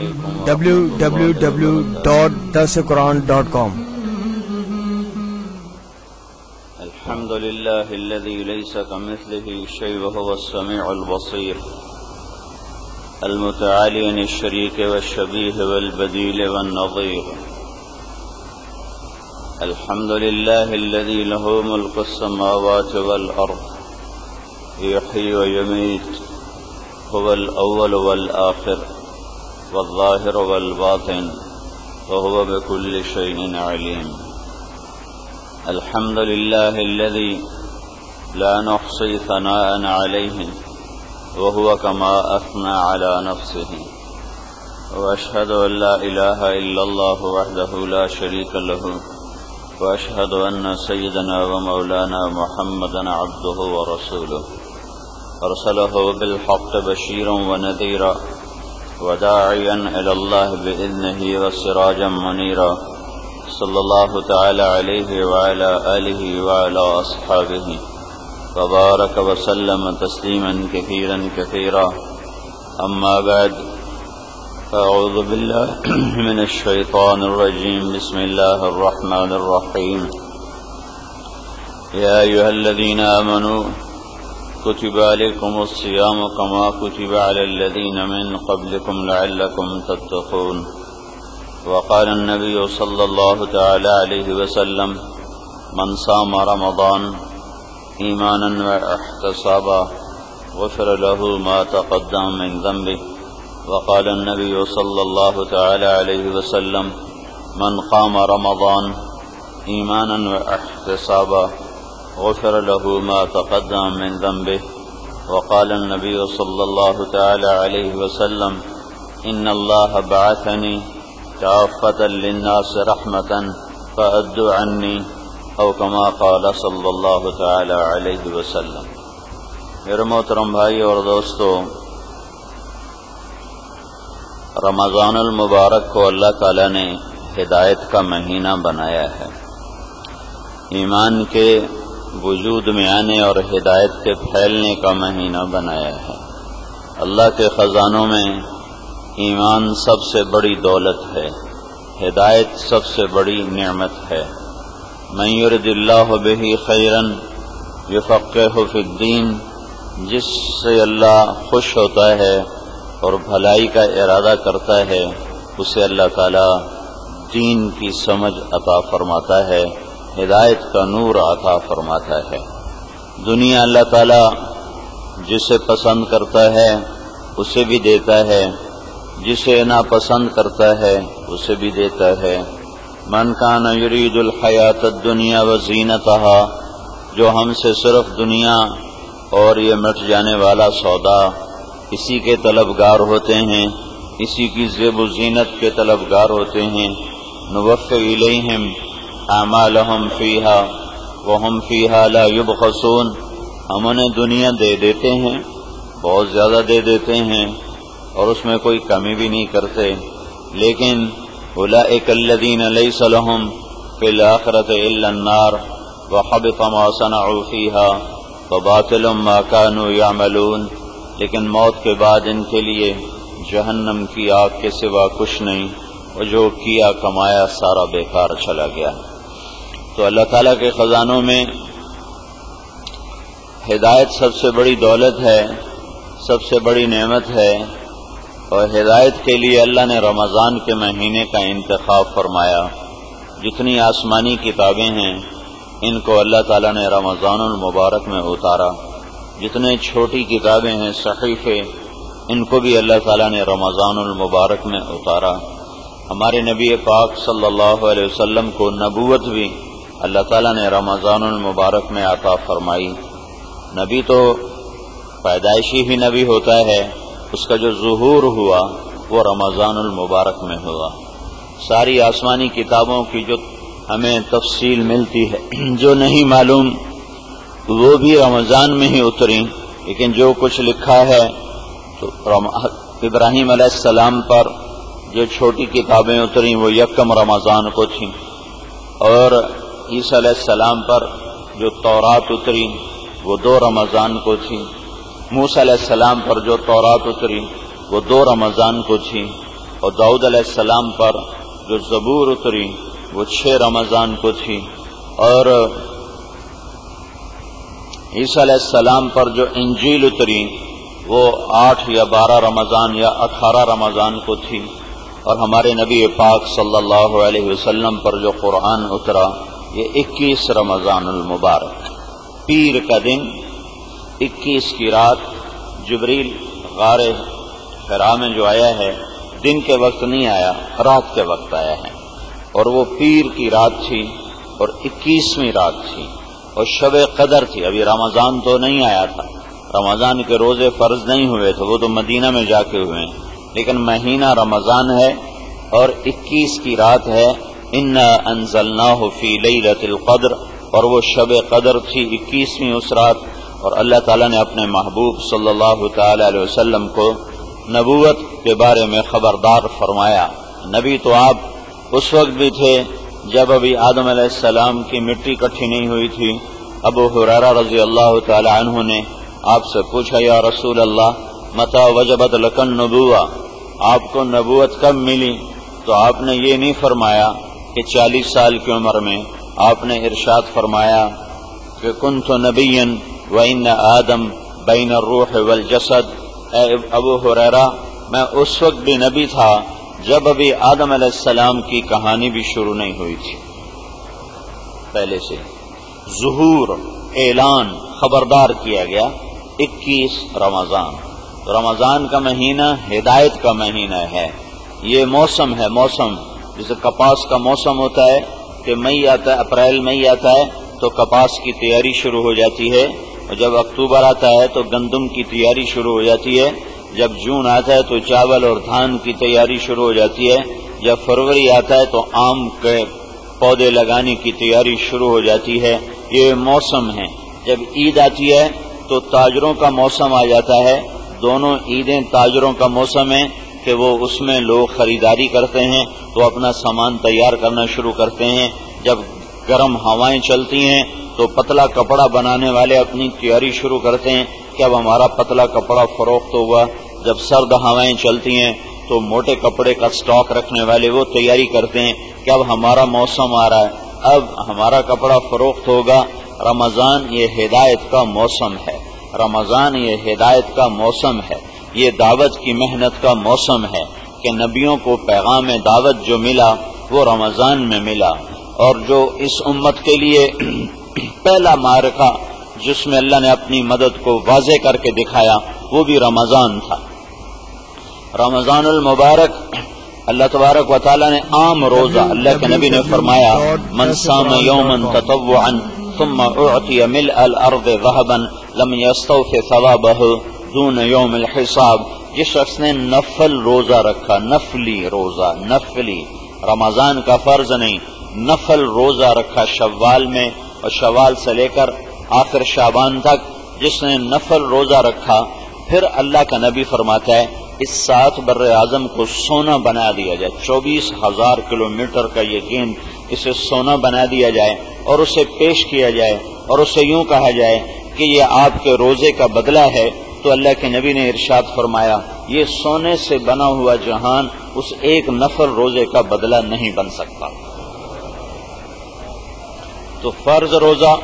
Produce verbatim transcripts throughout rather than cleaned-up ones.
W W W dot درس قرآن dot com. الحمد لله الذي ليس كمثله شيء وهو السميع البصير المتعالي عن الشريك والشبيه والبديل والنظير. الحمد لله الذي له ملك السماوات والأرض يحيي ويميت، هو الأول والآخر والظاهر والباطن وهو بكل شيء عليم. الحمد لله الذي لا نحصي ثناء عليه وهو كما أثنى على نفسه. وأشهد أن لا إله إلا الله وحده لا شريك له، وأشهد أن سيدنا ومولانا محمدا عبده ورسوله أرسله بالحق بشيرا ونذيرا وداعيا إلى الله بإذنه وسراجا منيرا، صلى الله تعالى عليه وعلى آله وعلى أصحابه وبارك وسلم تسليما كثيرا كثيرا. أما بعد، أعوذ بالله من الشيطان الرجيم. بسم الله الرحمن الرحيم. يا أيها الذين آمنوا كتب عليكم الصيام كما كتب على الذين من قبلكم لعلكم تتقون. وقال النبي صلى الله تعالى عليه وسلم: من صام رمضان إيمانا واحتسابا غفر له ما تقدم من ذنبه. وقال النبي صلى الله تعالى عليه وسلم: من قام رمضان إيمانا واحتسابا غفر له ما تقدم من ذنبه. وقال النبي صلى الله تعالى عليه وسلم: إن الله بعثني كافة للناس رحمة فأدوا عني، أو كما قال صلی اللہ تعالی علیہ وسلم. میرے محترم بھائی اور دوستو، رمضان المبارک کو اللہ تعالی نے ہدایت کا مہینہ بنایا ہے، ایمان کے وجود میں آنے اور ہدایت کے پھیلنے کا مہینہ بنایا ہے. اللہ کے خزانوں میں ایمان سب سے بڑی دولت ہے، ہدایت سب سے بڑی نعمت ہے. من یرد اللہ بہ خیرا یفقہہ فی الدین، جس سے اللہ خوش ہوتا ہے اور بھلائی کا ارادہ کرتا ہے اسے اللہ تعالی دین کی سمجھ عطا فرماتا ہے، ہدایت کا نور عطا فرماتا ہے. دنیا اللہ تعالی جسے پسند کرتا ہے اسے بھی دیتا ہے، جسے ناپسند کرتا ہے اسے بھی دیتا ہے. من کان یرید الحیات الدنیا وزینتہا، جو ہم سے صرف دنیا اور یہ مٹ جانے والا سودا اسی کے طلبگار ہوتے ہیں، اسی کی زیب و زینت کے طلبگار ہوتے ہیں، نوفی الیہم اعمالہم فیہا وہم فیہا لا یبخسون، ہم انہیں دنیا دے دیتے ہیں، بہت زیادہ دے دیتے ہیں اور اس میں کوئی کمی بھی نہیں کرتے، لیکن اولئک الذین لیس لہم فی الآخرۃ الا النار وحبط ما صنعوا فیہا وباطل ما کانوا یعملون، لیکن موت کے بعد ان کے لیے جہنم کی آگ کے سوا کچھ نہیں، اور جو کیا کمایا سارا بیکار چلا گیا. تو اللہ تعالیٰ کے خزانوں میں ہدایت سب سے بڑی دولت ہے، سب سے بڑی نعمت ہے، اور ہدایت کے لیے اللہ نے رمضان کے مہینے کا انتخاب فرمایا. جتنی آسمانی کتابیں ہیں ان کو اللہ تعالیٰ نے رمضان المبارک میں اتارا، جتنے چھوٹی کتابیں ہیں صحیفے ان کو بھی اللہ تعالیٰ نے رمضان المبارک میں اتارا. ہمارے نبی پاک صلی اللہ علیہ وسلم کو نبوت بھی اللہ تعالیٰ نے رمضان المبارک میں عطا فرمائی. نبی تو پیدائشی ہی نبی ہوتا ہے، اس کا جو ظہور ہوا وہ رمضان المبارک میں ہوا. ساری آسمانی کتابوں کی جو ہمیں تفصیل ملتی ہے، جو نہیں معلوم وہ بھی رمضان میں ہی اتری، لیکن جو کچھ لکھا ہے تو ابراہیم علیہ السلام پر جو چھوٹی کتابیں اتریں وہ یکم رمضان کو تھیں، اور عیسیٰ علیہ السلام پر جو تورات اتری وہ دو رمضان کو تھی. موسیٰ علیہ السلام پر جو تورات اتری وہ دو رمضان کو تھی. اور داؤد علیہ السلام پر جو زبور اتری وہ چھ رمضان کو تھی، اور عیسیٰ علیہ السلام پر جو انجیل اتری وہ آٹھ یا بارہ رمضان یا اٹھارہ رمضان کو تھی، اور ہمارے نبی پاک صلی اللہ علیہ وسلم پر جو قرآن اترا یہ اکیس رمضان المبارک، پیر کا دن، اکیس کی رات جبریل غار حرا میں جو آیا ہے دن کے وقت نہیں آیا، رات کے وقت آیا ہے، اور وہ پیر کی رات تھی اور اکیسویں رات تھی اور شب قدر تھی۔ ابھی رمضان تو نہیں آیا تھا، رمضان کے روزے فرض نہیں ہوئے تھے، وہ تو مدینہ میں جا کے ہوئے ہیں، لیکن مہینہ رمضان ہے اور اکیس کی رات ہے۔ انا انزلناہ فی لیلۃ القدر، اور وہ شب قدر تھی اکیسویں اس رات، اور اللہ تعالیٰ نے اپنے محبوب صلی اللہ تعالی علیہ وسلم کو نبوت کے بارے میں خبردار فرمایا۔ نبی تو آپ اس وقت بھی تھے جب ابھی آدم علیہ السلام کی مٹی اکٹھی نہیں ہوئی تھی۔ ابو ہریرہ رضی اللہ تعالی عنہ نے آپ سے پوچھا، یا رسول اللہ متی وجبت لک النبوہ، آپ کو نبوت کب ملی؟ تو آپ نے یہ نہیں فرمایا کہ چالیس سال کی عمر میں، آپ نے ارشاد فرمایا کہ کنت نبیا وان آدم بین الروح والجسد، اے ابو ہریرہ میں اس وقت بھی نبی تھا جب ابھی آدم علیہ السلام کی کہانی بھی شروع نہیں ہوئی تھی، پہلے سے ظہور، اعلان، خبردار کیا گیا۔ اکیس رمضان، رمضان کا مہینہ ہدایت کا مہینہ ہے، یہ موسم ہے، موسم جیسے کپاس کا موسم ہوتا ہے کہ مئی آتا ہے، اپریل مئی آتا ہے تو کپاس کی تیاری شروع ہو جاتی ہے، اور جب اکتوبر آتا ہے تو گندم کی تیاری شروع ہو جاتی ہے، جب جون آتا ہے تو چاول اور دھان کی تیاری شروع ہو جاتی ہے، جب فروری آتا ہے تو آم کے پودے لگانے کی تیاری شروع ہو جاتی ہے۔ یہ موسم ہے۔ جب عید آتی ہے تو تاجروں کا موسم آ جاتا ہے، دونوں عیدیں تاجروں کا موسم ہے کہ وہ اس میں لوگ خریداری کرتے ہیں تو اپنا سامان تیار کرنا شروع کرتے ہیں۔ جب گرم ہوائیں چلتی ہیں تو پتلا کپڑا بنانے والے اپنی تیاری شروع کرتے ہیں کہ اب ہمارا پتلا کپڑا فروخت ہوگا۔ جب سرد ہوائیں چلتی ہیں تو موٹے کپڑے کا سٹاک رکھنے والے وہ تیاری کرتے ہیں کہ اب ہمارا موسم آ رہا ہے، اب ہمارا کپڑا فروخت ہوگا۔ رمضان یہ ہدایت کا موسم ہے، رمضان یہ ہدایت کا موسم ہے، یہ دعوت کی محنت کا موسم ہے کہ نبیوں کو پیغام دعوت جو ملا وہ رمضان میں ملا، اور جو اس امت کے لیے پہلا معرکہ جس میں اللہ نے اپنی مدد کو واضح کر کے دکھایا وہ بھی رمضان تھا۔ رمضان المبارک اللہ تبارک و تعالی نے عام روزہ، اللہ کے نبی نے فرمایا من صام یوما تطوعا ثم اعطی ملء الارض ذهبا لم يستوف ثوابه دون یوم الحساب، جس شخص نے نفل روزہ رکھا، نفلی روزہ، نفلی رمضان کا فرض نہیں، نفل روزہ رکھا شوال میں، اور شوال سے لے کر آخر شعبان تک جس نے نفل روزہ رکھا، پھر اللہ کا نبی فرماتا ہے اس سات بر اعظم کو سونا بنا دیا جائے، چوبیس ہزار کلو میٹر کا یہ گیند، اسے سونا بنا دیا جائے اور اسے پیش کیا جائے اور اسے یوں کہا جائے کہ یہ آپ کے روزے کا بدلہ ہے، تو اللہ کے نبی نے ارشاد فرمایا یہ سونے سے بنا ہوا جہان اس ایک نفل روزے کا بدلہ نہیں بن سکتا۔ تو فرض روزہ،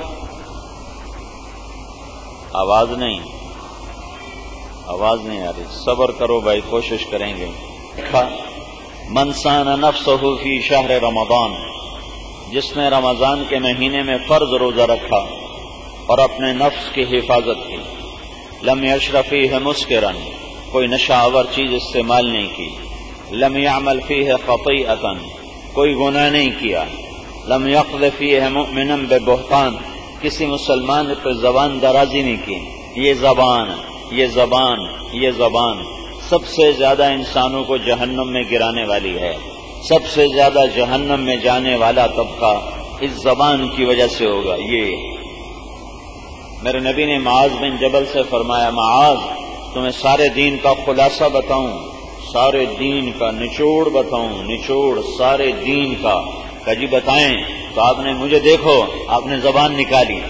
آواز نہیں آواز نہیں آ رہی، صبر کرو بھائی، کوشش کریں گے۔ من صان نفسہ فی شہر رمضان، جس نے رمضان کے مہینے میں فرض روزہ رکھا اور اپنے نفس کی حفاظت کی، لم یشرب فیہ مسکرا، کوئی نشہ آور چیز استعمال نہیں کی، لم یعمل فیہ خطیئۃ، کوئی گناہ نہیں کیا، لم یقذف فیہ مؤمنا ببہتان، کسی مسلمان پہ زبان درازی نہیں کی۔ یہ زبان یہ زبان یہ زبان سب سے زیادہ انسانوں کو جہنم میں گرانے والی ہے، سب سے زیادہ جہنم میں جانے والا طبقہ اس زبان کی وجہ سے ہوگا۔ یہ میرے نبی نے معاذ بن جبل سے فرمایا، معاذ تمہیں سارے دین کا خلاصہ بتاؤں، سارے دین کا نچوڑ بتاؤں، نچوڑ سارے دین کا، کہ جی بتائیں، تو آپ نے مجھے دیکھو، آپ نے زبان نکالی،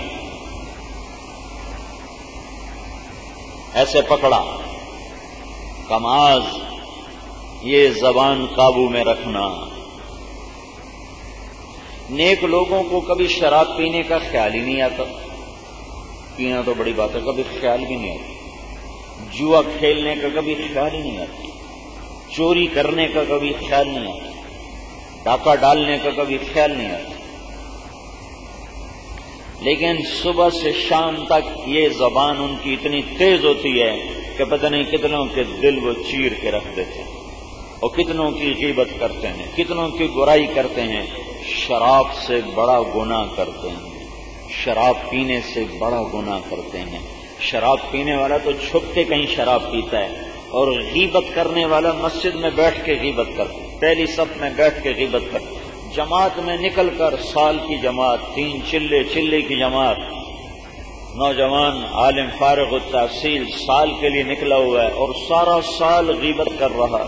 ایسے پکڑا، کماز یہ زبان قابو میں رکھنا. نیک لوگوں کو کبھی شراب پینے کا خیال ہی نہیں آتا. پینا تو بڑی بات ہے، کبھی خیال بھی نہیں آتا. جوا کھیلنے کا کبھی خیال ہی نہیں آتا. چوری کرنے کا کبھی خیال نہیں آتا. ڈاکہ ڈالنے کا کبھی خیال نہیں آتا. لیکن صبح سے شام تک یہ زبان ان کی اتنی تیز ہوتی ہے کہ پتہ نہیں کتنوں کے دل وہ چیر کے رکھ دیتے ہیں، اور کتنوں کی غیبت کرتے ہیں، کتنوں کی برائی کرتے ہیں. شراب سے بڑا گناہ کرتے ہیں. شراب پینے سے بڑا گناہ کرتے ہیں. شراب پینے والا تو چھپ کے کہیں شراب پیتا ہے، اور غیبت کرنے والا مسجد میں بیٹھ کے غیبت کرتا ہے، پہلی صف میں بیٹھ کے غیبت کرتا ہے. جماعت میں نکل کر، سال کی جماعت، تین چلے چلے کی جماعت، نوجوان عالم فارغ التحصیل سال کے لیے نکلا ہوا ہے اور سارا سال غیبت کر رہا.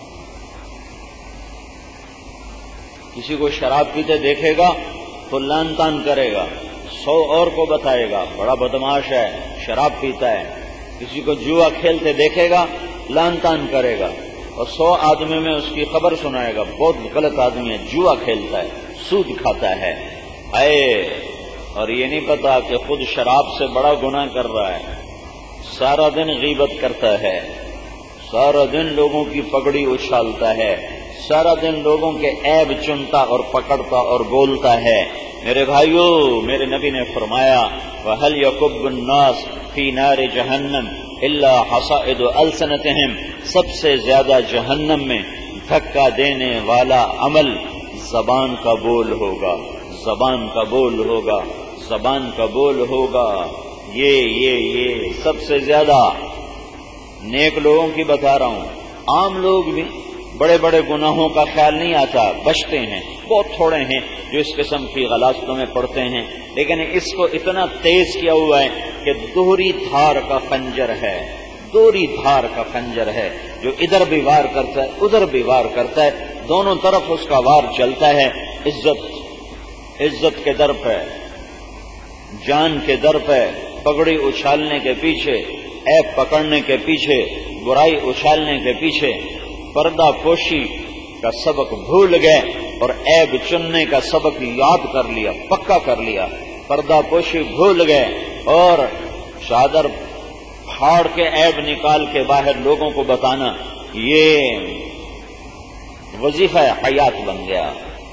کسی کو شراب پیتے دیکھے گا تو لان تان کرے گا، سو اور کو بتائے گا بڑا بدماش ہے، شراب پیتا ہے. کسی کو جوا کھیلتے دیکھے گا لان تان کرے گا، اور سو آدمی میں اس کی خبر سنائے گا بہت غلط آدمی ہے، جوا کھیلتا ہے، سود کھاتا ہے. اے اور یہ نہیں پتا کہ خود شراب سے بڑا گناہ کر رہا ہے. سارا دن غیبت کرتا ہے، سارا دن لوگوں کی پگڑی اچھالتا ہے، سارا دن لوگوں کے عیب چنتا اور پکڑتا اور بولتا ہے. میرے بھائیو، میرے نبی نے فرمایا وَهَلْ يَكُبُّ النَّاسِ فِي نَارِ جَهَنَّمَ إِلَّا حَصَائِدُ أَلْسِنَتِهِمْ. سب سے زیادہ جہنم میں دھکا دینے والا عمل زبان کا بول ہوگا، زبان کا بول ہوگا، زبان کا بول ہوگا. یہ یہ یہ سب سے زیادہ نیک لوگوں کی بتا رہا ہوں. عام لوگ بھی بڑے بڑے گناہوں کا خیال نہیں آتا، بچتے ہیں. بہت تھوڑے ہیں جو اس قسم کی غلاظتوں میں پڑتے ہیں، لیکن اس کو اتنا تیز کیا ہوا ہے کہ دوہری دھار کا خنجر ہے، دوہری دھار کا خنجر ہے جو ادھر بھی وار کرتا ہے ادھر بھی وار کرتا ہے، دونوں طرف اس کا وار چلتا ہے. عزت عزت کے در پہ، جان کے در پہ، پگڑی اچھالنے کے پیچھے، عیب پکڑنے کے پیچھے، برائی اچھالنے کے پیچھے پردہ پوشی کا سبق بھول گئے اور عیب چننے کا سبق یاد کر لیا، پکا کر لیا. پردہ پوشی بھول گئے اور چادر پھاڑ کے عیب نکال کے باہر لوگوں کو بتانا یہ وظیفہ حیات بن گیا.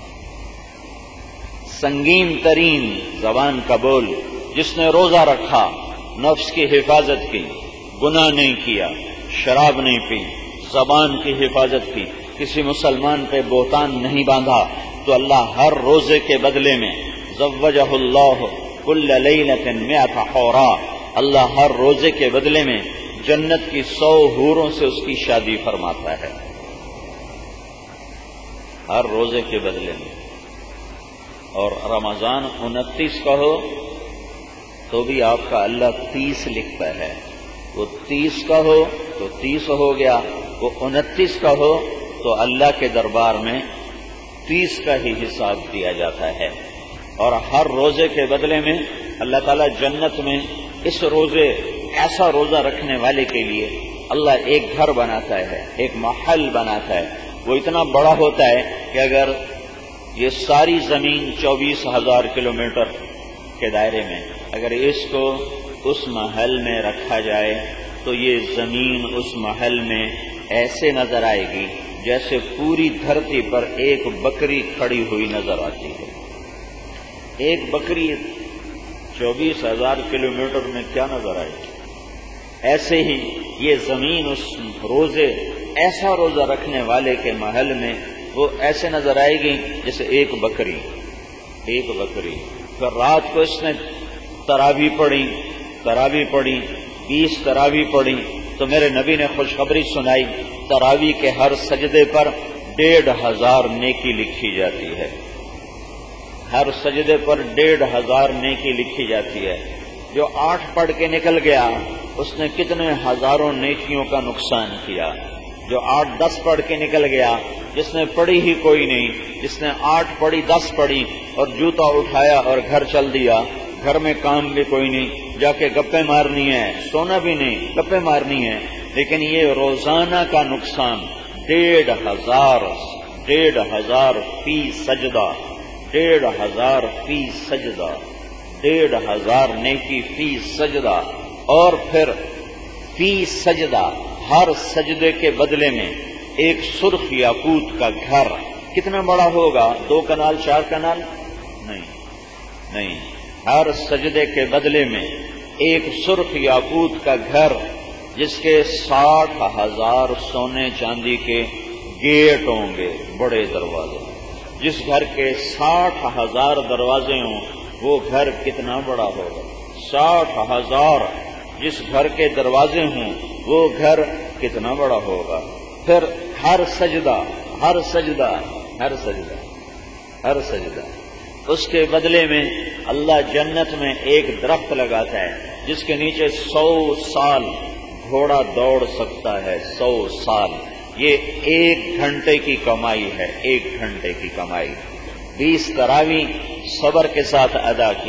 سنگین ترین زبان کا بول، جس نے روزہ رکھا، نفس کی حفاظت کی، گناہ نہیں کیا، شراب نہیں پی، زبان کی حفاظت کی، کسی مسلمان پہ بہتان نہیں باندھا، تو اللہ ہر روزے کے بدلے میں زوجہ اللہ کل لیلۃ مئۃ حورا، اللہ ہر روزے کے بدلے میں جنت کی سو حوروں سے اس کی شادی فرماتا ہے، ہر روزے کے بدلے میں. اور رمضان انتیس کا ہو تو بھی آپ کا اللہ تیس لکھتا ہے. وہ تیس کا ہو تو تیس ہو گیا، وہ انتیس کا ہو تو اللہ کے دربار میں تیس کا ہی حساب دیا جاتا ہے. اور ہر روزے کے بدلے میں اللہ تعالیٰ جنت میں اس روزے ایسا روزہ رکھنے والے کے لیے اللہ ایک گھر بناتا ہے، ایک محل بناتا ہے. وہ اتنا بڑا ہوتا ہے کہ اگر یہ ساری زمین چوبیس ہزار کلومیٹر کے دائرے میں اگر اس کو اس محل میں رکھا جائے تو یہ زمین اس محل میں ایسے نظر آئے گی جیسے پوری دھرتی پر ایک بکری کھڑی ہوئی نظر آتی ہے. ایک بکری چوبیس ہزار کلومیٹر میں کیا نظر آئے گی؟ ایسے ہی یہ زمین اس روزے ایسا روزہ رکھنے والے کے محل میں وہ ایسے نظر آئے گی جیسے ایک بکری ایک بکری پھر رات کو اس نے تراویح پڑھی تراویح پڑھی بیس تراویح پڑھی تو میرے نبی نے خوشخبری سنائی، تراویح کے ہر سجدے پر ڈیڑھ ہزار نیکی لکھی جاتی ہے، ہر سجدے پر ڈیڑھ ہزار نیکی لکھی جاتی ہے. جو آٹھ پڑھ کے نکل گیا اس نے کتنے ہزاروں نیکیوں کا نقصان کیا. جو آٹھ دس پڑھ کے نکل گیا، جس نے پڑھی ہی کوئی نہیں، جس نے آٹھ پڑھی دس پڑھی اور جوتا اٹھایا اور گھر چل دیا، گھر میں کام بھی کوئی نہیں، جا کے گپے مارنی ہے، سونا بھی نہیں، گپے مارنی ہے. لیکن یہ روزانہ کا نقصان ڈیڑھ ہزار ڈیڑھ ہزار فی سجدہ ڈیڑھ ہزار فی سجدہ ڈیڑھ ہزار نیکی فی سجدہ، اور پھر فی سجدہ ہر سجدے کے بدلے میں ایک سرخ یاقوت کا گھر۔ کتنا بڑا ہوگا؟ دو کنال چار کنال نہیں نہیں ہر سجدے کے بدلے میں ایک سرخ یاقوت کا گھر، جس کے ساٹھ ہزار سونے چاندی کے گیٹ ہوں گے، بڑے دروازے۔ جس گھر کے ساٹھ ہزار دروازے ہوں وہ گھر کتنا بڑا ہوگا؟ ساٹھ ہزار جس گھر کے دروازے ہوں وہ گھر کتنا بڑا ہوگا؟ پھر ہر سجدہ ہر سجدہ ہر سجدہ ہر سجدہ اس کے بدلے میں اللہ جنت میں ایک درخت لگاتا ہے جس کے نیچے سو سال گھوڑا دوڑ سکتا ہے، سو سال۔ یہ ایک گھنٹے کی کمائی ہے، ایک گھنٹے کی کمائی۔ بیس تراویح صبر کے ساتھ ادا کی،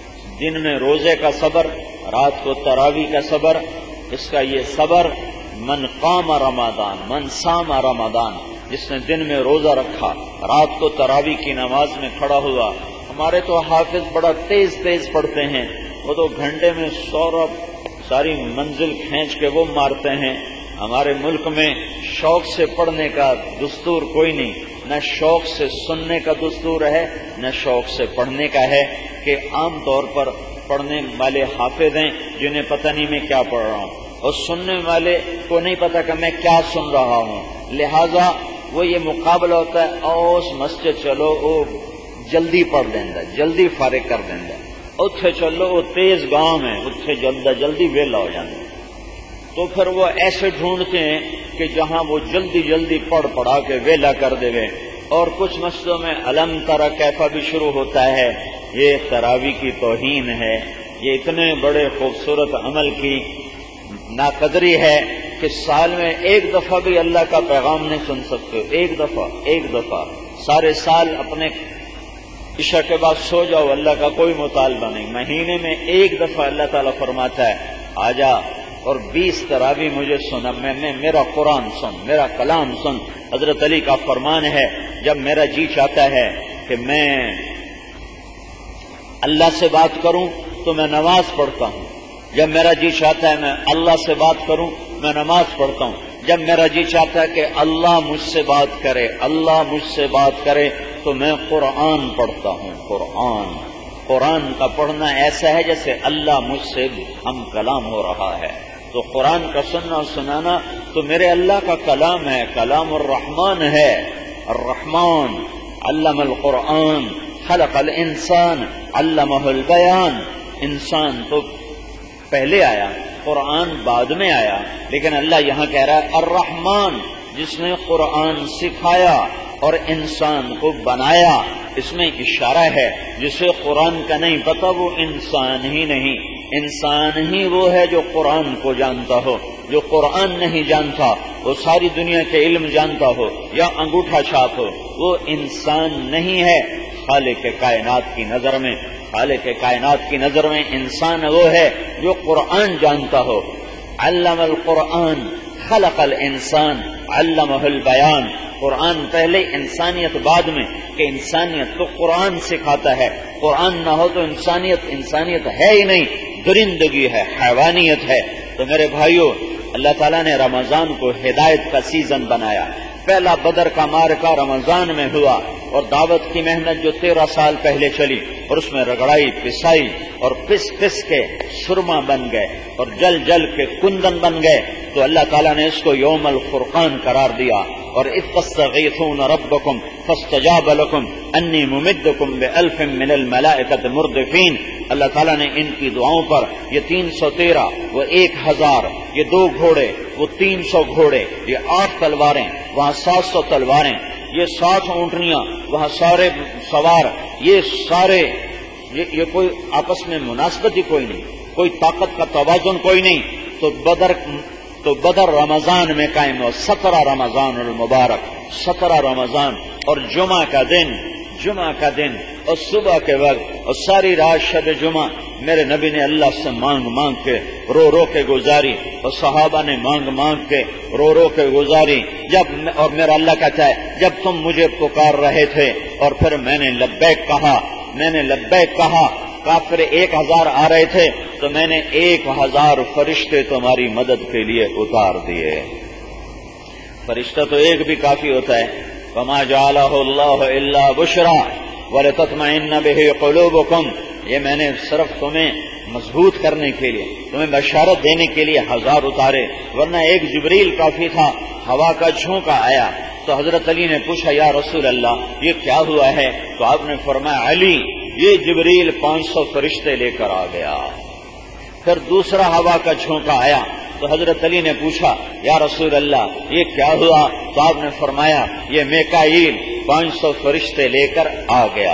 دن میں روزے کا صبر، رات کو تراویح کا صبر۔ اس کا یہ صبر، من قام رمضان من صام رمضان، جس نے دن میں روزہ رکھا، رات کو تراویح کی نماز میں کھڑا ہوا۔ ہمارے تو حافظ بڑا تیز تیز پڑھتے ہیں، وہ تو گھنٹے میں سورب ساری منزل کھینچ کے وہ مارتے ہیں۔ ہمارے ملک میں شوق سے پڑھنے کا دستور کوئی نہیں، نہ شوق سے سننے کا دستور ہے نہ شوق سے پڑھنے کا ہے، کہ عام طور پر پڑھنے والے حافظ ہیں جنہیں پتہ نہیں میں کیا پڑھ رہا ہوں، اور سننے والے کو نہیں پتہ کہ میں کیا سن رہا ہوں، لہذا وہ یہ مقابلہ ہوتا ہے، اوس مسجد چلو وہ جلدی پڑھ دینا، جلدی فارغ کر دینا، اتھے چلو وہ تیز گاؤں میں اتھے جلدی جلدی ویلا ہو جانا۔ تو پھر وہ ایسے ڈھونڈتے ہیں کہ جہاں وہ جلدی جلدی پڑھ پڑھا کے ویلا کر دے گئے۔ اور کچھ مسجدوں میں علم ترى کیفا بھی شروع ہوتا ہے۔ یہ تراویح کی توہین ہے، یہ اتنے بڑے خوبصورت عمل کی ناقدری ہے کہ سال میں ایک دفعہ بھی اللہ کا پیغام نہیں سن سکتے، ایک دفعہ ایک دفعہ سارے سال اپنے عشاء کے بعد سو جاؤ، اللہ کا کوئی مطالبہ نہیں۔ مہینے میں ایک دفعہ اللہ تعالیٰ فرماتا ہے آجا اور بیس تراویح مجھے سنا، میں, میں میرا قرآن سن، میرا کلام سن۔ حضرت علی کا فرمان ہے جب میرا جی چاہتا ہے کہ میں اللہ سے بات کروں تو میں نماز پڑھتا ہوں، جب میرا جی چاہتا ہے میں اللہ سے بات کروں میں نماز پڑھتا ہوں، جب میرا جی چاہتا ہے کہ اللہ مجھ سے بات کرے اللہ مجھ سے بات کرے تو میں قرآن پڑھتا ہوں۔ قرآن قرآن کا پڑھنا ایسا ہے جیسے اللہ مجھ سے ہم کلام ہو رہا ہے۔ تو قرآن کا سننا اور سنانا تو میرے اللہ کا کلام ہے، کلام الرحمن ہے۔ الرحمن علم القرآن خلق الانسان علمہ البیان۔ انسان تو پہلے آیا، قرآن بعد میں آیا، لیکن اللہ یہاں کہہ رہا ہے الرحمن، جس نے قرآن سکھایا اور انسان کو بنایا۔ اس میں اشارہ ہے جسے قرآن کا نہیں پتہ وہ انسان ہی نہیں، انسان ہی وہ ہے جو قرآن کو جانتا ہو۔ جو قرآن نہیں جانتا وہ ساری دنیا کے علم جانتا ہو یا انگوٹھا چھاپ ہو، وہ انسان نہیں ہے۔ خالق کائنات کی نظر میں خالق کائنات کی نظر میں انسان وہ ہے جو قرآن جانتا ہو۔ علم القرآن خلق الانسان علمہ البیان۔ قرآن پہلے انسانیت بعد میں، کہ انسانیت تو قرآن سکھاتا ہے، قرآن نہ ہو تو انسانیت انسانیت ہے ہی نہیں، درندگی ہے، حیوانیت ہے۔ تو میرے بھائیو، اللہ تعالیٰ نے رمضان کو ہدایت کا سیزن بنایا۔ پہلا بدر کا معرکہ رمضان میں ہوا، اور دعوت کی محنت جو تیرہ سال پہلے چلی اور اس میں رگڑائی پسائی اور پس پس کے سرما بن گئے اور جل جل کے کندن بن گئے، تو اللہ تعالیٰ نے اس کو یوم الفرقان قرار دیا۔ اور اذ تستغیثون ربکم فاستجاب لکم انی ممدکم بألف من الملائکۃ مردفین۔ اللہ تعالیٰ نے ان کی دعاؤں پر یہ تین سو تیرہ، وہ ایک ہزار، یہ دو گھوڑے، وہ تین سو گھوڑے، یہ آٹھ تلواریں، وہاں سات سو تلواریں، یہ ساٹھ اونٹنیاں، وہاں سارے سوار، یہ سارے یہ, یہ کوئی آپس میں مناسبت ہی کوئی نہیں، کوئی طاقت کا توازن کوئی نہیں۔ تو بدر تو بدر رمضان میں قائم ہو، سترہ رمضان المبارک، سترہ رمضان، اور جمعہ کا دن جمعہ کا دن اور صبح کے وقت اور ساری رات شب جمعہ، میرے نبی نے اللہ سے مانگ مانگ کے رو رو کے گزاری اور صحابہ نے مانگ مانگ کے رو رو کے گزاری. جب اور میرا اللہ کہتا ہے جب تم مجھے پکار رہے تھے اور پھر میں نے لبیک کہا میں نے لبیک کہا کافر ایک ہزار آ رہے تھے تو میں نے ایک ہزار فرشتے تمہاری مدد کے لیے اتار دیے. فرشتہ تو ایک بھی کافی ہوتا ہے. وما جعلہ اللہ الا بشرا ولتطمئن بہ قلوبکم، یہ میں نے صرف تمہیں مضبوط کرنے کے لیے تمہیں بشارت دینے کے لیے ہزار اتارے، ورنہ ایک جبریل کافی تھا. ہوا کا جھونکا آیا تو حضرت علی نے پوچھا یا رسول اللہ یہ کیا ہوا ہے؟ تو آپ نے فرمایا علی یہ جبریل پانچ سو فرشتے لے کر آ گیا. پھر دوسرا ہوا کا جھونکا آیا تو حضرت علی نے پوچھا یا رسول اللہ یہ کیا ہوا؟ تو آپ نے فرمایا یہ میکائیل پانچ سو فرشتے لے کر آ گیا.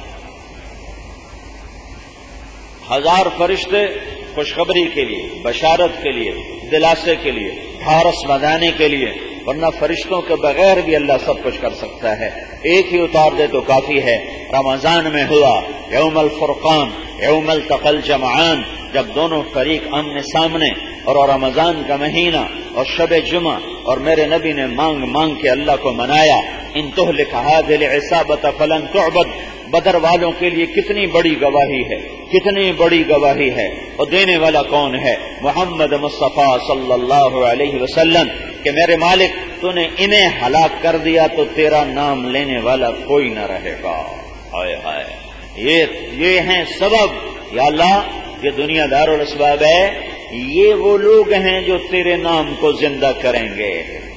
ہزار فرشتے خوشخبری کے لیے، بشارت کے لیے، دلاسے کے لیے، ڈھارس بندانے کے لیے، ورنہ فرشتوں کے بغیر بھی اللہ سب کچھ کر سکتا ہے. ایک ہی اتار دے تو کافی ہے. رمضان میں ہوا یوم الفرقان یوم التقى الجمعان، جب دونوں فریق آمنے سامنے، اور رمضان کا مہینہ اور شب جمعہ، اور میرے نبی نے مانگ مانگ کے اللہ کو منایا. ان تہلک هذه العصابة فلن تعبد، بدر والوں کے لیے کتنی بڑی گواہی ہے، کتنی بڑی گواہی ہے. اور دینے والا کون ہے؟ محمد مصطفیٰ صلی اللہ علیہ وسلم کہ میرے مالک تو نے انہیں ہلاک کر دیا تو تیرا نام لینے والا کوئی نہ رہے گا. ہائے ہائے یہ یہ ہیں سبب. یا اللہ یہ دنیا دار الاسباب ہے، یہ وہ لوگ ہیں جو تیرے نام کو زندہ کریں گے.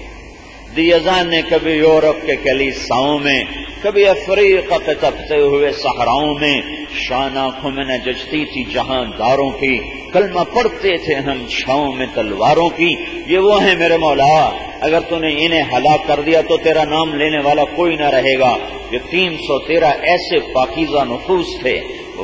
دیزان نے کبھی یورپ کے کلیساؤں میں، کبھی افریقہ کے تپتے ہوئے صحراؤں میں شان آنکھوں میں نہ ججتی تھی جہاں داروں کی، کلمہ پڑھتے تھے ہم چھاؤں میں تلواروں کی. یہ وہ ہیں میرے مولا، اگر تو نے انہیں ہلاک کر دیا تو تیرا نام لینے والا کوئی نہ رہے گا. یہ تین سو تیرہ ایسے پاکیزہ نفوس تھے.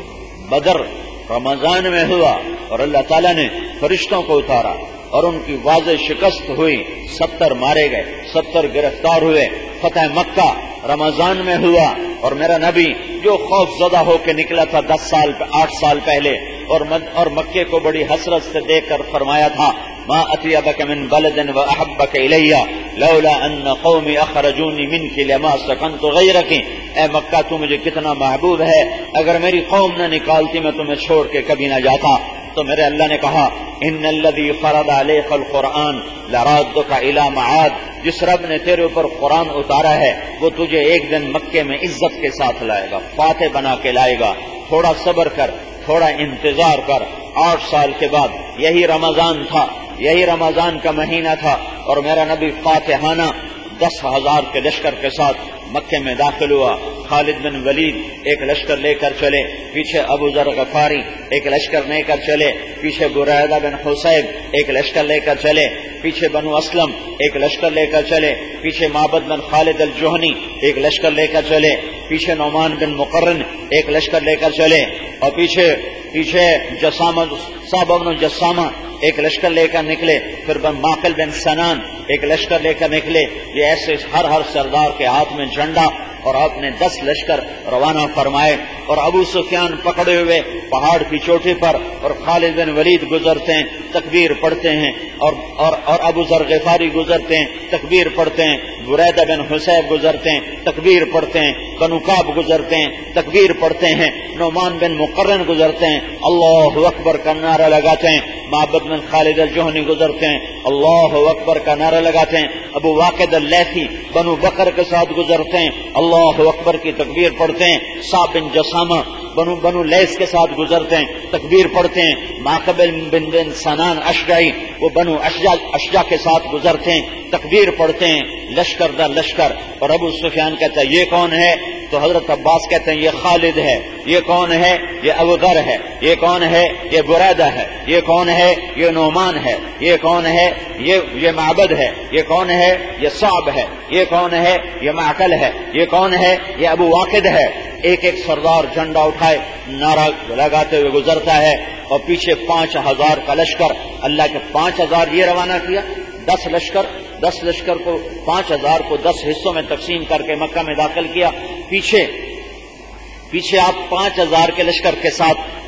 بدر رمضان میں ہوا اور اللہ تعالیٰ نے فرشتوں کو اتارا اور ان کی واضح شکست ہوئی. ستر مارے گئے، ستر گرفتار ہوئے. فتح مکہ رمضان میں ہوا اور میرا نبی جو خوف زدہ ہو کے نکلا تھا دس سال آٹھ سال پہلے، اور اور مکے کو بڑی حسرت سے دیکھ کر فرمایا تھا ما اطیبک من بلد واحبک الی لولا ان قومی اخرجونی منک لما سکنت غیرک. اے مکہ تو مجھے کتنا محبوب ہے، اگر میری قوم نہ نکالتی میں تمہیں چھوڑ کے کبھی نہ جاتا. تو میرے اللہ نے کہا ان الذی فرض علیک القرآن لرادک الی معاد، جس رب نے تیرے اوپر قرآن اتارا ہے وہ تجھے ایک دن مکے میں عزت کے ساتھ لائے گا، فاتح بنا کے لائے گا. تھوڑا صبر کر، تھوڑا انتظار کر. آٹھ سال کے بعد یہی رمضان تھا، یہی رمضان کا مہینہ تھا اور میرا نبی فاتحانہ دس ہزار کے لشکر کے ساتھ مکے میں داخل ہوا. خالد بن ولید ایک لشکر لے کر چلے، پیچھے ابو ذر غفاری ایک لشکر لے کر چلے، پیچھے بریدہ بن حصیب ایک لشکر لے کر چلے، پیچھے بنو اسلم ایک لشکر لے کر چلے، پیچھے معبد بن خالد الجہنی ایک لشکر لے کر چلے، پیچھے نعمان بن مقرن ایک لشکر لے کر چلے، اور پیچھے پیچھے جسامہ صاحب بن جسامہ ایک لشکر لے کر نکلے. پھر بن ماقل بن سنان ایک لشکر لے کر نکلے. یہ ایسے ہر ہر سردار کے ہاتھ میں جھنڈا، اور آپ نے دس لشکر روانہ فرمائے. اور ابو سفیان پکڑے ہوئے پہاڑ کی چوٹی پر، اور خالد بن ولید گزرتے ہیں تکبیر پڑھتے ہیں، اور اور, اور ابو ذر غفاری گزرتے ہیں تکبیر پڑھتے ہیں، بریدہ بن حصیب گزرتے ہیں تکبیر پڑھتے ہیں، بنو کعب گزرتے ہیں تکبیر پڑھتے ہیں، نعمان بن مقرن گزرتے ہیں اللہ اکبر کا نعرہ لگاتے ہیں، معبد بن خالد الجہنی گزرتے ہیں اللہ اکبر کا نعرہ لگاتے ہیں، ابو واقد اللیثی بنو بکر کے ساتھ گزرتے ہیں اللہ اکبر کی تکبیر پڑھتے ہیں، صاحب بن جسامہ بنو بنو لیس کے ساتھ گزرتے ہیں تکبیر پڑھتے ہیں، معقبل بن بن سنان اشجعی وہ بنو اشجع اشجع کے ساتھ گزرتے ہیں تکبیر پڑھتے ہیں، لشکر در لشکر. اور ابو سفیان کہتا ہے یہ کون ہے؟ تو حضرت عباس کہتے ہیں یہ خالد ہے. یہ کون ہے؟ یہ ابو ذر ہے. یہ کون ہے؟ یہ بریدہ ہے. یہ کون ہے؟ یہ نعمان ہے. یہ کون ہے؟ یہ یہ معبد ہے. یہ کون ہے؟ یہ صعب ہے. یہ کون ہے؟ یہ معقل ہے. یہ کون ہے؟ یہ ابو واقد ہے. ایک ایک سردار جھنڈا اٹھائے نعرہ لگاتے ہوئے گزرتا ہے، اور پیچھے پانچ ہزار کا لشکر. اللہ کے پانچ ہزار یہ روانہ کیا، دس لشکر دس لشکر کو پانچ ہزار کو دس حصوں میں تقسیم کر کے مکہ میں داخل کیا. پیچھے پیچھے آپ پانچ ہزار کے لشکر کے ساتھ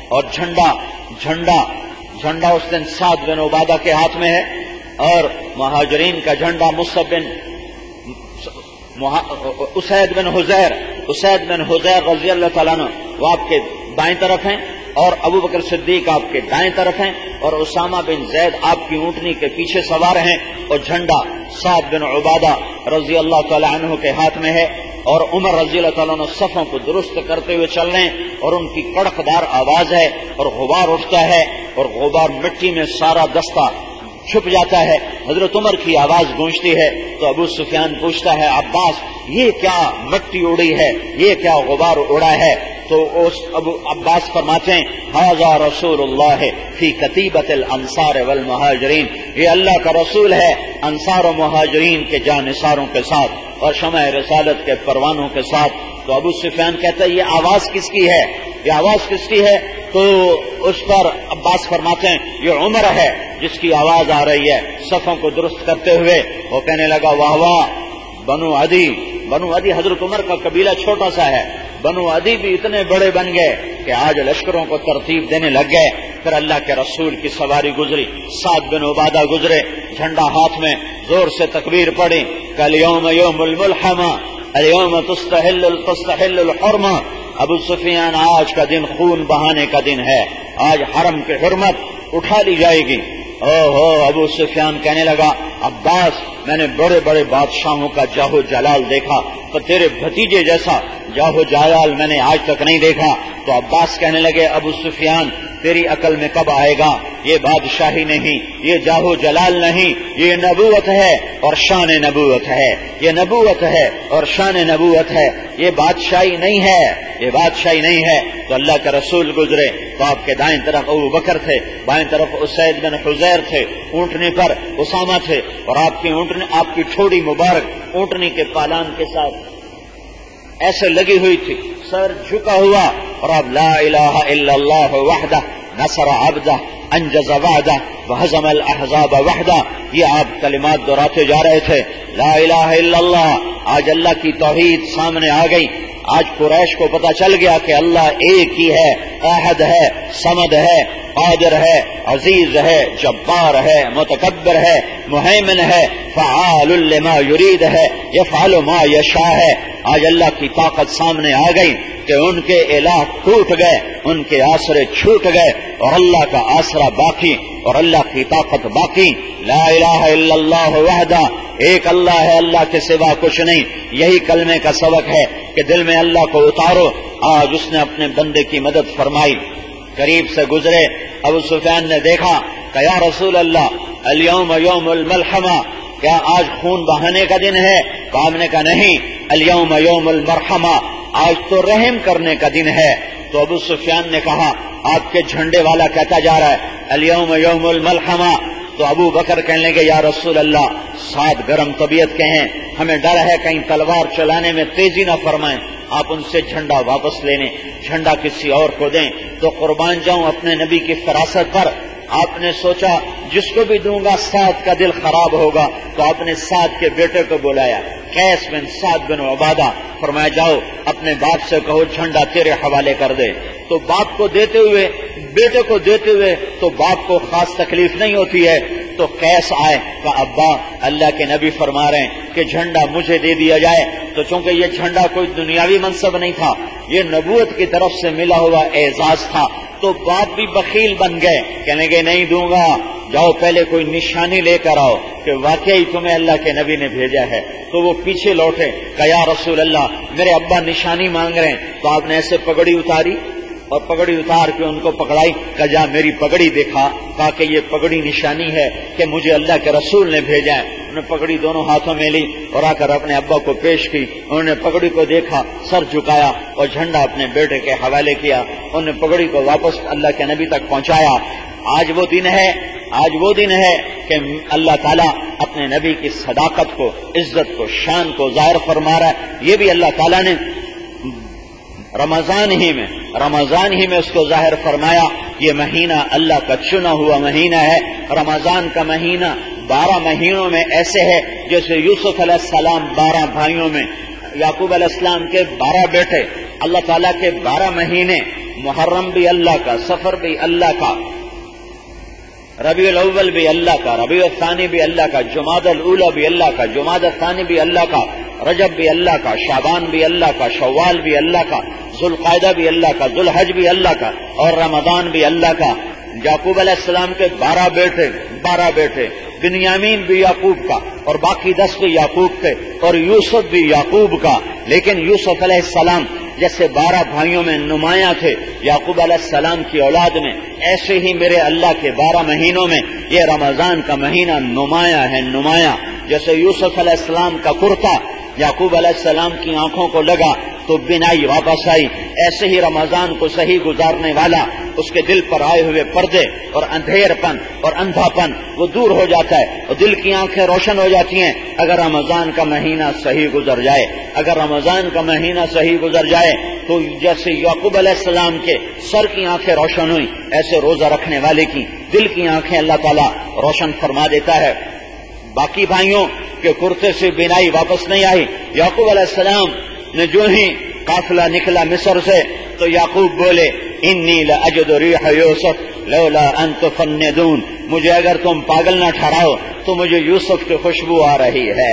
اور جھنڈا جھنڈا جھنڈا اس دن سعد بن عبادہ کے ہاتھ میں ہے، اور مہاجرین کا جھنڈا مصعب بن اسید بن حذیر اسید بن حذیر رضی اللہ تعالیٰ عنہ وہ آپ کے بائیں طرف ہیں، اور ابو بکر صدیق آپ کے دائیں طرف ہیں، اور اسامہ بن زید آپ کی اونٹنی کے پیچھے سوار ہیں، اور جھنڈا سعد بن عبادہ رضی اللہ تعالیٰ عنہ کے ہاتھ میں ہے، اور عمر رضی اللہ تعالیٰ عنہ صفوں کو درست کرتے ہوئے چل رہے ہیں، اور ان کی کڑکدار آواز ہے اور غبار اٹھتا ہے، اور غبار مٹی میں سارا دستہ چھپ جاتا ہے، حضرت عمر کی آواز گونجتی ہے تو ابو سفیان پوچھتا ہے عباس یہ کیا مٹی اڑی ہے، یہ کیا غبار اڑا ہے؟ تو اس ابو عباس فرماتے ہیں ھذا رسول اللہ فی کتیبۃ الانصار والمہاجرین، یہ اللہ کا رسول ہے انصار و مہاجرین کے جانثاروں کے ساتھ اور شمع رسالت کے پروانوں کے ساتھ۔ تو ابو سفیان کہتا ہے یہ آواز کس کی ہے، یہ آواز کس کی ہے؟ تو اس پر عباس فرماتے ہیں یہ عمر ہے جس کی آواز آ رہی ہے صفوں کو درست کرتے ہوئے۔ وہ کہنے لگا واہ واہ، بنو عدی بنو عدی حضرت عمر کا قبیلہ چھوٹا سا ہے، بنو عدی بھی اتنے بڑے بن گئے کہ آج لشکروں کو ترتیب دینے لگ گئے۔ پھر اللہ کے رسول کی سواری گزری، سعد بن عبادہ گزرے، جھنڈا ہاتھ میں، زور سے تکبیر پڑی، کل یوم یوم الملحمہ اليوم تستحل تستحل الحرمہ، ابو سفیان آج کا دن خون بہانے کا دن ہے، آج حرم کی حرمت اٹھا لی جائے گی۔ او ہو، ابو سفیان کہنے لگا عباس میں نے بڑے بڑے بادشاہوں کا جاہو جلال دیکھا، تو تیرے بھتیجے جیسا جاہو جلال میں نے آج تک نہیں دیکھا۔ تو عباس کہنے لگے ابو سفیان تیری عقل میں کب آئے گا، یہ بادشاہی نہیں، یہ جاہو جلال نہیں، یہ نبوت ہے اور شان نبوت ہے، یہ نبوت ہے اور شان نبوت ہے، یہ بادشاہی نہیں ہے، یہ بادشاہی نہیں ہے۔ تو اللہ کے رسول گزرے تو آپ کے دائیں طرف ابو بکر تھے، بائیں طرف اسید بن حذیر تھے، اونٹنی پر اسامہ تھے، اور آپ کی اونٹنی آپ کی ٹھوڑی مبارک اونٹنی کے پالان کے ساتھ ایسے لگی ہوئی تھی، سر جھکا ہوا، اور اب لا الہ الا اللہ وحدہ نصر عبدہ انجز وعدہ وہزم الاحزاب وحدہ، یہ آپ کلمات دہراتے جا رہے تھے، لا الہ الا اللہ۔ آج اللہ کی توحید سامنے آ گئی، آج قریش کو پتا چل گیا کہ اللہ ایک ہی ہے، احد ہے، صمد ہے، قادر ہے، عزیز ہے، جبار ہے، متکبر ہے، مہیمن ہے، فعال لما یرید ہے، یفعل ما یشاء ہے۔ آج اللہ کی طاقت سامنے آ گئی کہ ان کے الہ ٹوٹ گئے، ان کے آسرے چھوٹ گئے، اور اللہ کا آسرا باقی اور اللہ کی طاقت باقی۔ لا الہ الا اللہ وحدہ، ایک اللہ ہے، اللہ کے سوا کچھ نہیں۔ یہی کلمے کا سبق ہے کہ دل میں اللہ کو اتارو۔ آج اس نے اپنے بندے کی مدد فرمائی۔ قریب سے گزرے، ابو سفیان نے دیکھا کہ یا رسول اللہ الیوم یوم الملحمہ، کیا آج خون بہانے کا دن ہے؟ تو آپ نے کہا نہیں، الیوم یوم المرحمہ، آج تو رحم کرنے کا دن ہے۔ تو ابو سفیان نے کہا آپ کے جھنڈے والا کہتا جا رہا ہے الیوم یوم الملحمہ۔ تو ابو بکر کہنے لگے یا رسول اللہ سعد گرم طبیعت کے ہیں، ہمیں ڈر ہے کہیں تلوار چلانے میں تیزی نہ فرمائیں، آپ ان سے جھنڈا واپس لینے، جھنڈا کسی اور کو دیں۔ تو قربان جاؤں اپنے نبی کی فراست پر، آپ نے سوچا جس کو بھی دوں گا سعد کا دل خراب ہوگا، تو آپ نے سعد کے بیٹے کو بلایا، قیس بن سعد بن عبادہ، فرمایا جاؤ اپنے باپ سے کہو جھنڈا تیرے حوالے کر دے۔ تو باپ کو دیتے ہوئے، بیٹے کو دیتے ہوئے تو باپ کو خاص تکلیف نہیں ہوتی ہے۔ تو قیس آئے کہ ابا اللہ کے نبی فرما رہے ہیں کہ جھنڈا مجھے دے دیا جائے۔ تو چونکہ یہ جھنڈا کوئی دنیاوی منصب نہیں تھا، یہ نبوت کی طرف سے ملا ہوا اعزاز تھا، تو باپ بھی بخیل بن گئے، کہنے گے نہیں دوں گا، جاؤ پہلے کوئی نشانی لے کر آؤ کہ واقعی تمہیں اللہ کے نبی نے بھیجا ہے۔ تو وہ پیچھے لوٹے کہ یا رسول اللہ میرے ابا نشانی مانگ رہے ہیں۔ تو آپ نے ایسے پگڑی اتاری اور پگڑی اتار کے ان کو پکڑائی، کہ جا میری پگڑی دیکھا، کہا کہ یہ پگڑی نشانی ہے کہ مجھے اللہ کے رسول نے بھیجا ہے۔ انہوں نے پگڑی دونوں ہاتھوں میں لی اور آ کر اپنے ابا کو پیش کی، انہوں نے پگڑی کو دیکھا، سر جھکایا اور جھنڈا اپنے بیٹے کے حوالے کیا، انہوں نے پگڑی کو واپس اللہ کے نبی تک پہنچایا۔ آج وہ دن ہے، آج وہ دن ہے کہ اللہ تعالیٰ اپنے نبی کی صداقت کو، عزت کو، شان کو ظاہر فرما رہا ہے۔ یہ بھی اللہ تعالیٰ نے رمضان ہی میں رمضان ہی میں اس کو ظاہر فرمایا۔ یہ مہینہ اللہ کا چنا ہوا مہینہ ہے۔ رمضان کا مہینہ بارہ مہینوں میں ایسے ہے جیسے یوسف علیہ السلام بارہ بھائیوں میں، یعقوب علیہ السلام کے بارہ بیٹے، اللہ تعالیٰ کے بارہ مہینے محرم بھی اللہ کا، سفر بھی اللہ کا، ربیع الاول بھی اللہ کا، ربیع الثانی بھی اللہ کا، جمادی الاولی بھی اللہ کا، جمادی الثانی بھی اللہ کا، رجب بھی اللہ کا، شعبان بھی اللہ کا، شوال بھی اللہ کا، ذوالقعدہ بھی اللہ کا، ذوالحج بھی اللہ کا، اور رمضان بھی اللہ کا۔ یعقوب علیہ السلام کے بارہ بیٹے بارہ بیٹے بنیامین بھی یعقوب کا اور باقی دس بھی یعقوب تھے، اور یوسف بھی یعقوب کا، لیکن یوسف علیہ السلام جیسے بارہ بھائیوں میں نمایاں تھے یعقوب علیہ السلام کی اولاد میں، ایسے ہی میرے اللہ کے بارہ مہینوں میں یہ رمضان کا مہینہ نمایاں ہے، نمایاں۔ جیسے یوسف علیہ السلام کا کرتا یعقوب علیہ السلام کی آنکھوں کو لگا تو بینائی واپس آئی، ایسے ہی رمضان کو صحیح گزارنے والا اس کے دل پر آئے ہوئے پردے اور اندھیر پن اور اندھا پن وہ دور ہو جاتا ہے اور دل کی آنکھیں روشن ہو جاتی ہیں اگر رمضان کا مہینہ صحیح گزر جائے۔ اگر رمضان کا مہینہ صحیح گزر جائے تو جیسے یعقوب علیہ السلام کے سر کی آنکھیں روشن ہوئی، ایسے روزہ رکھنے والے کی دل کی آنکھیں اللہ تعالیٰ روشن فرما دیتا ہے۔ باقی بھائیوں کے کرتے سے بینائی واپس نہیں آئی۔ یعقوب علیہ السلام نے جو ہی قافلہ نکلا مصر سے تو یعقوب بولے انی لاجد ریح یوسف لولا ان تفندون، مجھے اگر تم پاگل نہ ٹھہراؤ تو مجھے یوسف کی خوشبو آ رہی ہے،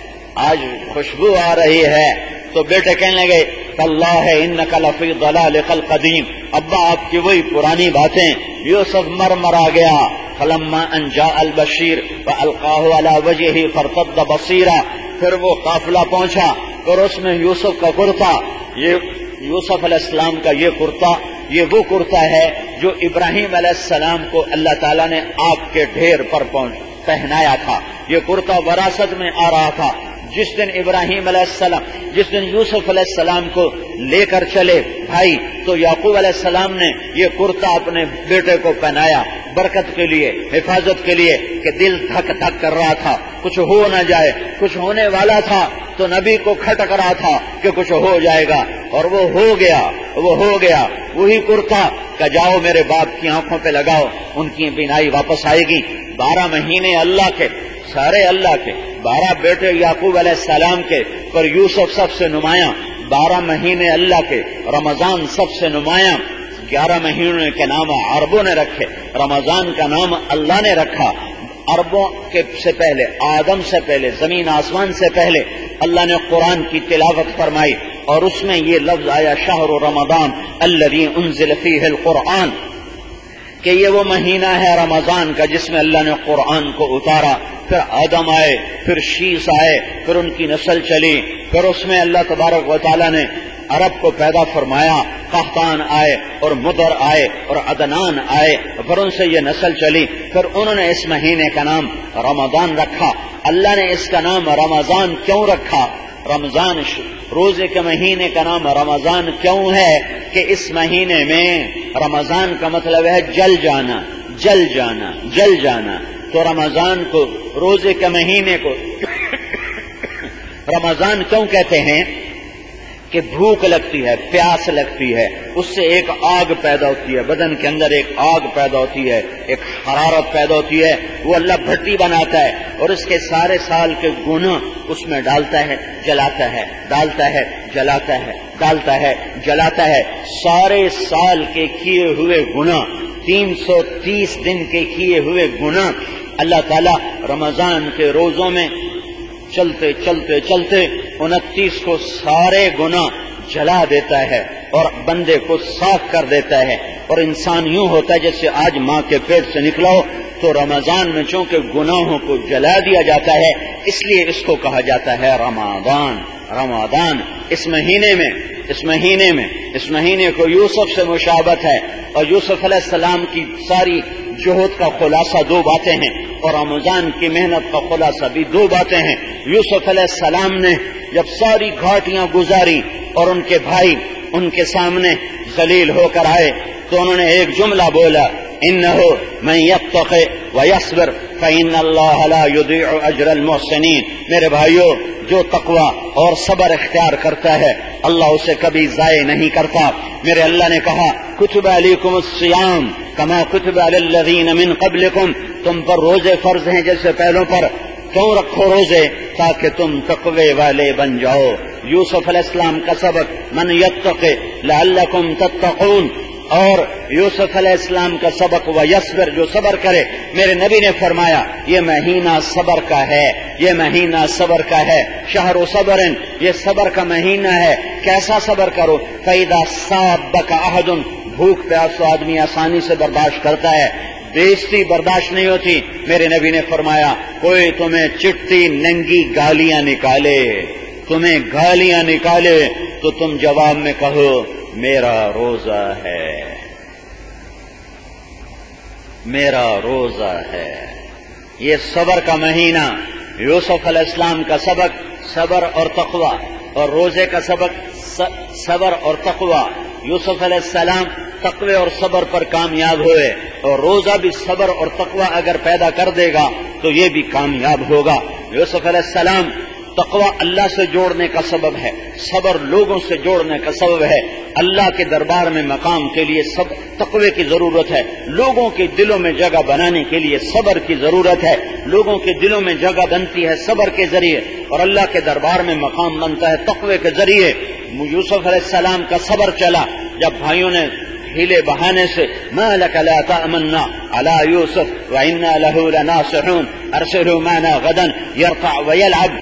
آج خوشبو آ رہی ہے۔ تو بیٹے کہنے لگے اللہ انک لفی ضلالک القدیم، ابا آپ کی وہی پرانی باتیں، یوسف مر مرا گیا۔ فلما ان جاء البشیر فالقاہ علی وجہہ فارتد بصیرا، پھر وہ قافلہ پہنچا اور اس میں یوسف کا کرتا، یہ یوسف علیہ السلام کا یہ کرتا، یہ وہ کرتا ہے جو ابراہیم علیہ السلام کو اللہ تعالیٰ نے آگ کے ڈھیر پر پہنایا تھا۔ یہ کرتا وراثت میں آ رہا تھا۔ جس دن ابراہیم علیہ السلام جس دن یوسف علیہ السلام کو لے کر چلے بھائی تو یعقوب علیہ السلام نے یہ کرتا اپنے بیٹے کو پہنایا برکت کے لیے، حفاظت کے لیے، کہ دل دھک دھک کر رہا تھا کچھ ہو نہ جائے، کچھ ہونے والا تھا تو نبی کو کھٹک رہا تھا کہ کچھ ہو جائے گا، اور وہ ہو گیا، وہ ہو گیا۔ وہی کرتا کہ جاؤ میرے باپ کی آنکھوں پہ لگاؤ، ان کی بینائی واپس آئے گی۔ بارہ مہینے اللہ کے، سارے اللہ کے، بارہ بیٹے یعقوب علیہ السلام کے، پر یوسف سب سے نمایاں، بارہ مہینے اللہ کے، رمضان سب سے نمایاں۔ گیارہ مہینے کے نام عربوں نے رکھے، رمضان کا نام اللہ نے رکھا۔ عربوں کے سے پہلے، آدم سے پہلے، زمین آسمان سے پہلے اللہ نے قرآن کی تلاوت فرمائی اور اس میں یہ لفظ آیا شہر رمضان الذی انزل فیہ القرآن، کہ یہ وہ مہینہ ہے رمضان کا جس میں اللہ نے قرآن کو اتارا۔ پھر آدم آئے، پھر شیس آئے، پھر ان کی نسل چلی، پھر اس میں اللہ تبارک و تعالیٰ نے عرب کو پیدا فرمایا، قحطان آئے اور مدر آئے اور عدنان آئے، پھر ان سے یہ نسل چلی، پھر انہوں نے اس مہینے کا نام رمضان رکھا۔ اللہ نے اس کا نام رمضان کیوں رکھا؟ رمضان روزے کے مہینے کا نام رمضان کیوں ہے کہ اس مہینے میں رمضان کا مطلب ہے جل جانا، جل جانا، جل جانا۔ تو رمضان کو، روزے کے مہینے کو رمضان کیوں کہتے ہیں؟ کہ بھوک لگتی ہے، پیاس لگتی ہے، اس سے ایک آگ پیدا ہوتی ہے، بدن کے اندر ایک آگ پیدا ہوتی ہے، ایک حرارت پیدا ہوتی ہے، وہ اللہ بھٹی بناتا ہے اور اس کے سارے سال کے گناہ اس میں ڈالتا ہے، جلاتا ہے، ڈالتا ہے، جلاتا ہے، ڈالتا ہے، جلاتا ہے۔ سارے سال کے کیے ہوئے گناہ، تین سو تیس دن کے کیے ہوئے گناہ اللہ تعالیٰ رمضان کے روزوں میں چلتے چلتے چلتے انتیس کو سارے گناہ جلا دیتا ہے اور بندے کو صاف کر دیتا ہے، اور انسان یوں ہوتا ہے جیسے آج ماں کے پیٹ سے نکلا ہو۔ تو رمضان میں چونکہ گناہوں کو جلا دیا جاتا ہے اس لیے اس کو کہا جاتا ہے رمضان۔ رمضان اس مہینے میں اس مہینے میں اس مہینے کو یوسف سے مشابہت ہے، اور یوسف علیہ السلام کی ساری جہد کا خلاصہ دو باتیں ہیں، اور رمضان کی محنت کا خلاصہ بھی دو باتیں ہیں۔ یوسف علیہ السلام نے جب ساری گھاٹیاں گزاری اور ان کے بھائی ان کے سامنے ذلیل ہو کر آئے تو انہوں نے ایک جملہ بولا، انہ من یتق ویصبر فإن اللہ لا یضیع اجر المحسنین۔ میرے بھائیو، جو تقوی اور صبر اختیار کرتا ہے اللہ اسے کبھی ضائع نہیں کرتا۔ میرے اللہ نے کہا کتب علیکم الصیام کما کتب علی الذین من قبلکم، تم پر روزے فرض ہیں جیسے پہلوں پر، کیوں رکھو روزے؟ تاکہ تم تقوی والے بن جاؤ۔ یوسف علیہ السلام کا سبق من یتق لعلکم تتقون، اور یوسف علیہ السلام کا سبق و یصبر جو صبر کرے، میرے نبی نے فرمایا یہ مہینہ صبر کا ہے، یہ مہینہ صبر کا ہے، شہر و صبر، یہ صبر کا مہینہ ہے۔ کیسا صبر کرو؟ فَإِذَا صَابَكَ أَحَدٌ، بھوک پیاس تو آدمی آسانی سے برداشت کرتا ہے، بےعزتی برداشت نہیں ہوتی۔ میرے نبی نے فرمایا کوئی تمہیں چٹتی ننگی گالیاں نکالے، تمہیں گالیاں نکالے تو تم جواب میں کہو میرا روزہ ہے، میرا روزہ ہے۔ یہ صبر کا مہینہ، یوسف علیہ السلام کا سبق صبر اور تقوی، اور روزے کا سبق صبر اور تقوی۔ یوسف علیہ السلام تقوی اور صبر پر کامیاب ہوئے، اور روزہ بھی صبر اور تقوی اگر پیدا کر دے گا تو یہ بھی کامیاب ہوگا۔ یوسف علیہ السلام تقوی اللہ سے جوڑنے کا سبب ہے، صبر لوگوں سے جوڑنے کا سبب ہے۔ اللہ کے دربار میں مقام کے لیے سب تقوی کی ضرورت ہے، لوگوں کے دلوں میں جگہ بنانے کے لیے صبر کی ضرورت ہے، لوگوں کے دلوں میں جگہ بنتی ہے صبر کے ذریعے، اور اللہ کے دربار میں مقام بنتا ہے تقوی کے ذریعے۔ یوسف علیہ السلام کا صبر چلا، جب بھائیوں نے ہیلے بہانے سے ما لک لا تأمنا علی یوسف وإنا له لناصحون ارسلوا معنا غدا يرتع ويلعب